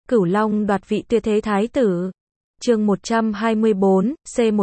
Cửu Long đoạt vị tuyệt thế thái tử. Chương 124,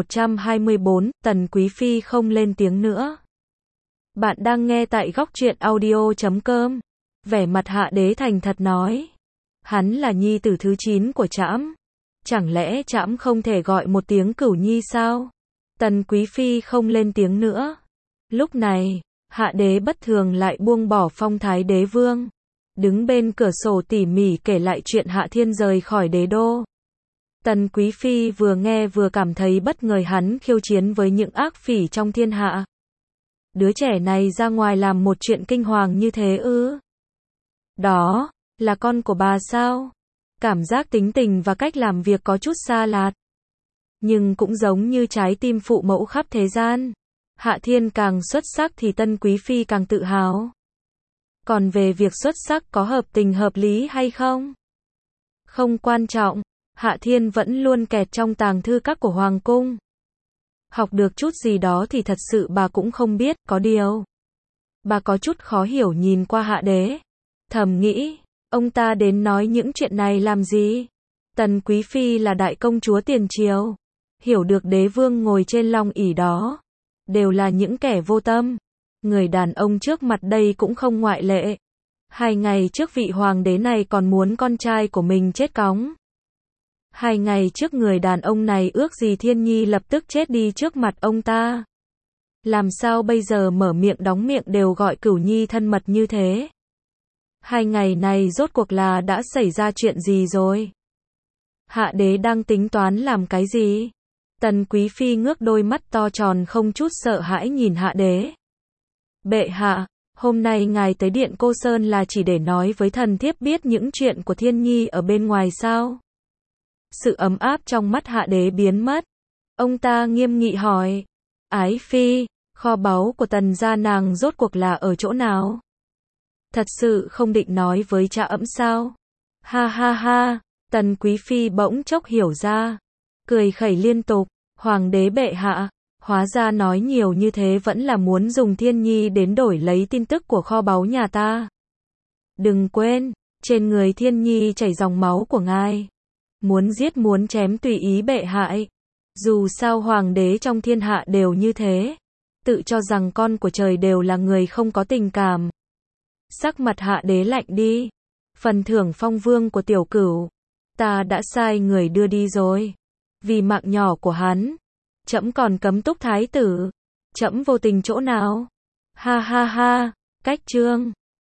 C124, Tần Quý Phi không lên tiếng nữa. Bạn đang nghe tại góc truyện audio.com. Vẻ mặt Hạ Đế thành thật nói. Hắn là nhi tử thứ 9 của trẫm. Chẳng lẽ trẫm không thể gọi một tiếng Cửu Nhi sao? Tần Quý Phi không lên tiếng nữa. Lúc này, Hạ Đế bất thường lại buông bỏ phong thái đế vương. Đứng bên cửa sổ tỉ mỉ kể lại chuyện Hạ Thiên rời khỏi đế đô. Tần Quý Phi vừa nghe vừa cảm thấy bất ngờ hắn khiêu chiến với những ác phỉ trong thiên hạ. Đứa trẻ này ra ngoài làm một chuyện kinh hoàng như thế ư? Đó, là con của bà sao? Cảm giác tính tình và cách làm việc có chút xa lạ. Nhưng cũng giống như trái tim phụ mẫu khắp thế gian. Hạ Thiên càng xuất sắc thì Tần Quý Phi càng tự hào. Còn về việc xuất sắc có hợp tình hợp lý hay không? Không quan trọng, Hạ Thiên vẫn luôn kẹt trong tàng thư các của Hoàng cung. Học được chút gì đó thì thật sự bà cũng không biết, có điều. Bà có chút khó hiểu nhìn qua Hạ Đế. Thầm nghĩ, ông ta đến nói những chuyện này làm gì? Tần Quý Phi là đại công chúa tiền triều. Hiểu được đế vương ngồi trên long ỷ đó. Đều là những kẻ vô tâm. Người đàn ông trước mặt đây cũng không ngoại lệ. 2 ngày trước vị hoàng đế này còn muốn con trai của mình chết cóng. 2 ngày trước người đàn ông này ước gì Thiên Nhi lập tức chết đi trước mặt ông ta. Làm sao bây giờ mở miệng đóng miệng đều gọi Cửu Nhi thân mật như thế? 2 ngày này rốt cuộc là đã xảy ra chuyện gì rồi? Hạ Đế đang tính toán làm cái gì? Tần Quý Phi ngước đôi mắt to tròn không chút sợ hãi nhìn Hạ Đế. Bệ hạ, hôm nay ngài tới điện Cô Sơn là chỉ để nói với thần thiếp biết những chuyện của Thiên Nhi ở bên ngoài sao? Sự ấm áp trong mắt Hạ Đế biến mất. Ông ta nghiêm nghị hỏi. Ái Phi, kho báu của Tần gia nàng rốt cuộc là ở chỗ nào? Thật sự không định nói với cha ẵm sao? Ha ha ha, Tần Quý Phi bỗng chốc hiểu ra. Cười khẩy liên tục, Hoàng đế bệ hạ. Hóa ra nói nhiều như thế vẫn là muốn dùng Thiên Nhi đến đổi lấy tin tức của kho báu nhà ta. Đừng quên, trên người Thiên Nhi chảy dòng máu của ngài. Muốn giết muốn chém tùy ý bệ hạ. Dù sao hoàng đế trong thiên hạ đều như thế. Tự cho rằng con của trời đều là người không có tình cảm. Sắc mặt Hạ Đế lạnh đi. Phần thưởng phong vương của tiểu cửu. Ta đã sai người đưa đi rồi. Vì mạng nhỏ của hắn. Trẫm còn cấm túc thái tử. Trẫm vô tình chỗ nào? Ha ha ha, cách chương.